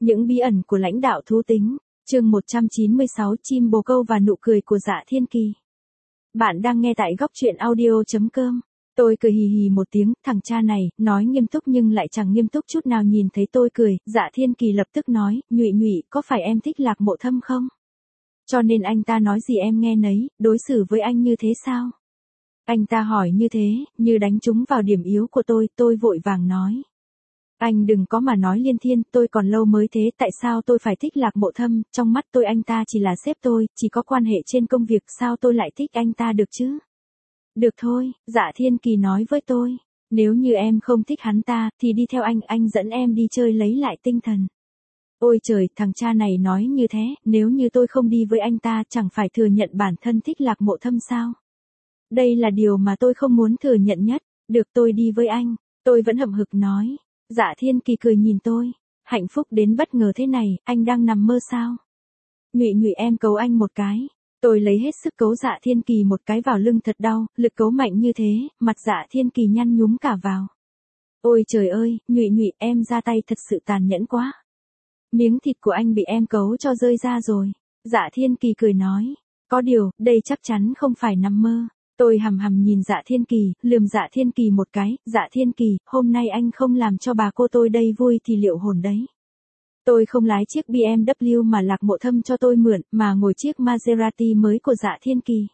Những bí ẩn của lãnh đạo thú tính, chương 196 chim bồ câu và nụ cười của Dạ Thiên Kỳ. Bạn đang nghe tại góc truyện audio.com. Tôi cười hì hì một tiếng, thằng cha này, nói nghiêm túc nhưng lại chẳng nghiêm túc chút nào. Nhìn thấy tôi cười, Dạ Thiên Kỳ lập tức nói, Nhụy Nhụy, có phải em thích Lạc Mộ Thâm không? Cho nên anh ta nói gì em nghe nấy, đối xử với anh như thế sao? Anh ta hỏi như thế, như đánh trúng vào điểm yếu của tôi vội vàng nói. Anh đừng có mà nói liên thiên, tôi còn lâu mới thế, tại sao tôi phải thích Lạc Mộ Thâm, trong mắt tôi anh ta chỉ là sếp tôi, chỉ có quan hệ trên công việc, sao tôi lại thích anh ta được chứ? Được thôi, Dạ Thiên Kỳ nói với tôi, nếu như em không thích hắn ta, thì đi theo anh dẫn em đi chơi lấy lại tinh thần. Ôi trời, thằng cha này nói như thế, nếu như tôi không đi với anh ta chẳng phải thừa nhận bản thân thích Lạc Mộ Thâm sao? Đây là điều mà tôi không muốn thừa nhận nhất, được tôi đi với anh, tôi vẫn hậm hực nói. Dạ Thiên Kỳ cười nhìn tôi, hạnh phúc đến bất ngờ thế này, anh đang nằm mơ sao? Nhụy Nhụy em cấu anh một cái. Tôi lấy hết sức cấu Dạ Thiên Kỳ một cái vào lưng thật đau, lực cấu mạnh như thế, mặt Dạ Thiên Kỳ nhăn nhúm cả vào. Ôi trời ơi, Nhụy Nhụy em ra tay thật sự tàn nhẫn quá. Miếng thịt của anh bị em cấu cho rơi ra rồi. Dạ Thiên Kỳ cười nói, có điều, đây chắc chắn không phải nằm mơ. Tôi hằm hằm nhìn Dạ Thiên Kỳ, lườm Dạ Thiên Kỳ một cái, Dạ Thiên Kỳ, hôm nay anh không làm cho bà cô tôi đây vui thì liệu hồn đấy. Tôi không lái chiếc BMW mà Lạc Mộ Thâm cho tôi mượn, mà ngồi chiếc Maserati mới của Dạ Thiên Kỳ.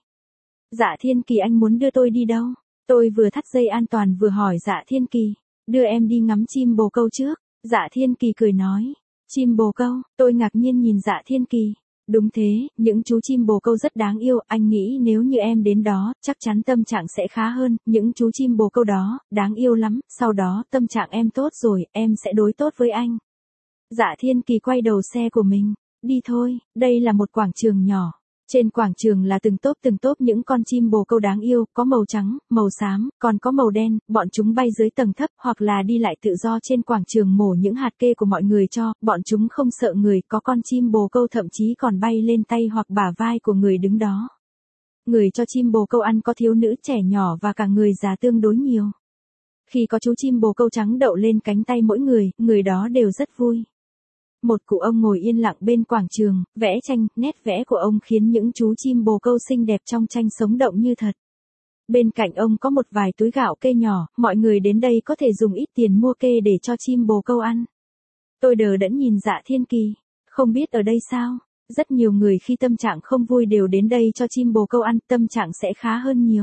Dạ Thiên Kỳ anh muốn đưa tôi đi đâu? Tôi vừa thắt dây an toàn vừa hỏi Dạ Thiên Kỳ, đưa em đi ngắm chim bồ câu trước. Dạ Thiên Kỳ cười nói, chim bồ câu, tôi ngạc nhiên nhìn Dạ Thiên Kỳ. Đúng thế, những chú chim bồ câu rất đáng yêu, anh nghĩ nếu như em đến đó, chắc chắn tâm trạng sẽ khá hơn, những chú chim bồ câu đó, đáng yêu lắm, sau đó tâm trạng em tốt rồi, em sẽ đối tốt với anh. Dạ Thiên Kỳ quay đầu xe của mình, đi thôi, đây là một quảng trường nhỏ. Trên quảng trường là từng tốp những con chim bồ câu đáng yêu, có màu trắng, màu xám, còn có màu đen, bọn chúng bay dưới tầng thấp hoặc là đi lại tự do trên quảng trường mổ những hạt kê của mọi người cho, bọn chúng không sợ người, có con chim bồ câu thậm chí còn bay lên tay hoặc bả vai của người đứng đó. Người cho chim bồ câu ăn có thiếu nữ trẻ nhỏ và cả người già tương đối nhiều. Khi có chú chim bồ câu trắng đậu lên cánh tay mỗi người đó đều rất vui. Một cụ ông ngồi yên lặng bên quảng trường, vẽ tranh, nét vẽ của ông khiến những chú chim bồ câu xinh đẹp trong tranh sống động như thật. Bên cạnh ông có một vài túi gạo kê nhỏ, mọi người đến đây có thể dùng ít tiền mua kê để cho chim bồ câu ăn. Tôi đờ đẫn nhìn Dạ Thiên Kỳ, không biết ở đây sao, rất nhiều người khi tâm trạng không vui đều đến đây cho chim bồ câu ăn, tâm trạng sẽ khá hơn nhiều.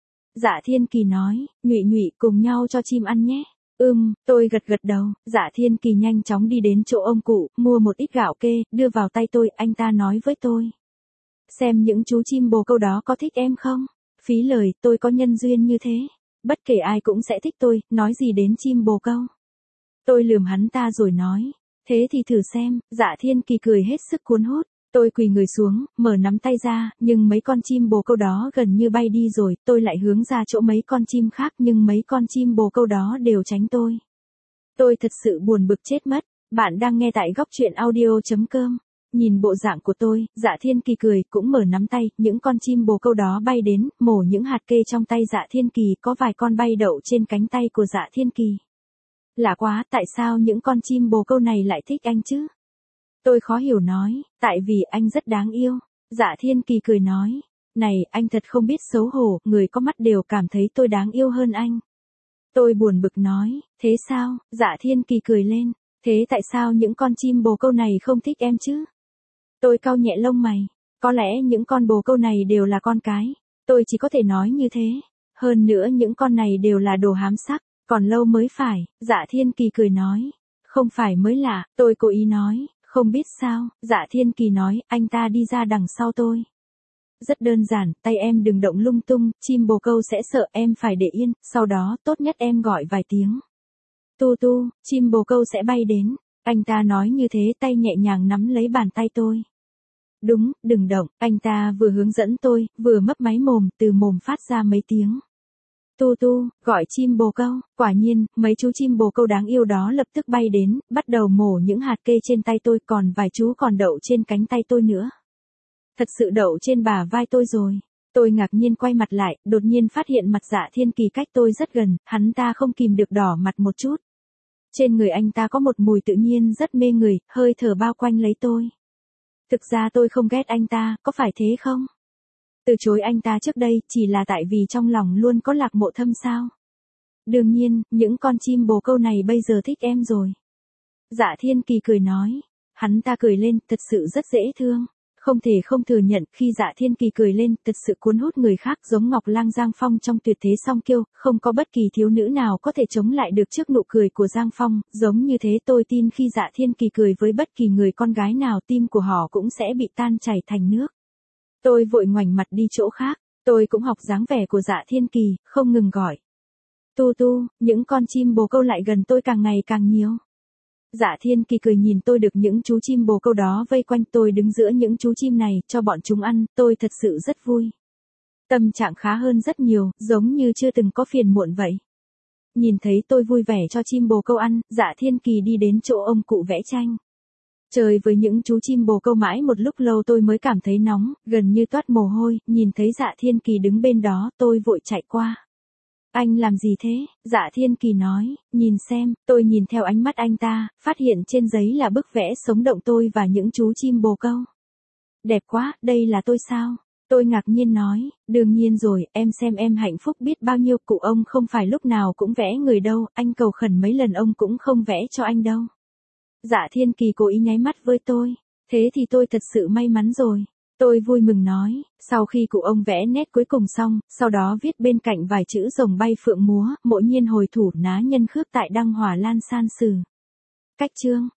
Dạ Thiên Kỳ nói, Nhụy Nhụy cùng nhau cho chim ăn nhé. Tôi gật đầu, Dạ Thiên Kỳ nhanh chóng đi đến chỗ ông cụ, mua một ít gạo kê, đưa vào tay tôi, anh ta nói với tôi. Xem những chú chim bồ câu đó có thích em không? Phí lời, tôi có nhân duyên như thế. Bất kể ai cũng sẽ thích tôi, nói gì đến chim bồ câu. Tôi lườm hắn ta rồi nói, thế thì thử xem, Dạ Thiên Kỳ cười hết sức cuốn hút. Tôi quỳ người xuống, mở nắm tay ra, nhưng mấy con chim bồ câu đó gần như bay đi rồi, tôi lại hướng ra chỗ mấy con chim khác nhưng mấy con chim bồ câu đó đều tránh tôi. Tôi thật sự buồn bực chết mất, bạn đang nghe tại góc truyện audio.com. Nhìn bộ dạng của tôi, Dạ Thiên Kỳ cười, cũng mở nắm tay, những con chim bồ câu đó bay đến, mổ những hạt kê trong tay Dạ Thiên Kỳ, có vài con bay đậu trên cánh tay của Dạ Thiên Kỳ. Lạ quá, tại sao những con chim bồ câu này lại thích anh chứ? Tôi khó hiểu nói, tại vì anh rất đáng yêu. Dạ Thiên Kỳ cười nói, này, anh thật không biết xấu hổ, người có mắt đều cảm thấy tôi đáng yêu hơn anh. Tôi buồn bực nói, thế sao? Dạ Thiên Kỳ cười lên, thế tại sao những con chim bồ câu này không thích em chứ? Tôi cau nhẹ lông mày, có lẽ những con bồ câu này đều là con cái, tôi chỉ có thể nói như thế. Hơn nữa những con này đều là đồ hám sắc, còn lâu mới phải. Dạ Thiên Kỳ cười nói, không phải mới lạ, tôi cố ý nói. Không biết sao, Dạ Thiên Kỳ nói, anh ta đi ra đằng sau tôi. Rất đơn giản, tay em đừng động lung tung, chim bồ câu sẽ sợ, em phải để yên, sau đó tốt nhất em gọi vài tiếng. Tu tu, chim bồ câu sẽ bay đến. Anh ta nói như thế, tay nhẹ nhàng nắm lấy bàn tay tôi. Đúng, đừng động, anh ta vừa hướng dẫn tôi, vừa mấp máy mồm, từ mồm phát ra mấy tiếng. Tu tu, gọi chim bồ câu, quả nhiên, mấy chú chim bồ câu đáng yêu đó lập tức bay đến, bắt đầu mổ những hạt kê trên tay tôi, còn vài chú còn đậu trên cánh tay tôi nữa. Thật sự đậu trên bả vai tôi rồi. Tôi ngạc nhiên quay mặt lại, đột nhiên phát hiện mặt Dạ Thiên Kỳ cách tôi rất gần, hắn ta không kìm được đỏ mặt một chút. Trên người anh ta có một mùi tự nhiên rất mê người, hơi thở bao quanh lấy tôi. Thực ra tôi không ghét anh ta, có phải thế không? Từ chối anh ta trước đây, chỉ là tại vì trong lòng luôn có Lạc Mộ Thâm sao? Đương nhiên, những con chim bồ câu này bây giờ thích em rồi. Dạ Thiên Kỳ cười nói. Hắn ta cười lên, thật sự rất dễ thương. Không thể không thừa nhận, khi Dạ Thiên Kỳ cười lên, thật sự cuốn hút người khác, giống Ngọc Lang Giang Phong trong Tuyệt Thế Song Kiêu, không có bất kỳ thiếu nữ nào có thể chống lại được trước nụ cười của Giang Phong, giống như thế tôi tin khi Dạ Thiên Kỳ cười với bất kỳ người con gái nào tim của họ cũng sẽ bị tan chảy thành nước. Tôi vội ngoảnh mặt đi chỗ khác, tôi cũng học dáng vẻ của Dạ Thiên Kỳ, không ngừng gọi. Tu tu, những con chim bồ câu lại gần tôi càng ngày càng nhiều. Dạ Thiên Kỳ cười nhìn tôi được những chú chim bồ câu đó vây quanh tôi đứng giữa những chú chim này, cho bọn chúng ăn, tôi thật sự rất vui. Tâm trạng khá hơn rất nhiều, giống như chưa từng có phiền muộn vậy. Nhìn thấy tôi vui vẻ cho chim bồ câu ăn, Dạ Thiên Kỳ đi đến chỗ ông cụ vẽ tranh. Chơi với những chú chim bồ câu mãi một lúc lâu tôi mới cảm thấy nóng, gần như toát mồ hôi, nhìn thấy Dạ Thiên Kỳ đứng bên đó, tôi vội chạy qua. Anh làm gì thế? Dạ Thiên Kỳ nói, nhìn xem, tôi nhìn theo ánh mắt anh ta, phát hiện trên giấy là bức vẽ sống động tôi và những chú chim bồ câu. Đẹp quá, đây là tôi sao? Tôi ngạc nhiên nói, đương nhiên rồi, em xem em hạnh phúc biết bao nhiêu, cụ ông không phải lúc nào cũng vẽ người đâu, anh cầu khẩn mấy lần ông cũng không vẽ cho anh đâu. Dạ Thiên Kỳ cố ý nháy mắt với tôi, thế thì tôi thật sự may mắn rồi. Tôi vui mừng nói, sau khi cụ ông vẽ nét cuối cùng xong, sau đó viết bên cạnh vài chữ rồng bay phượng múa, mộ nhiên hồi thủ ná nhân khước tại đăng hòa lan san sử. Cách chương.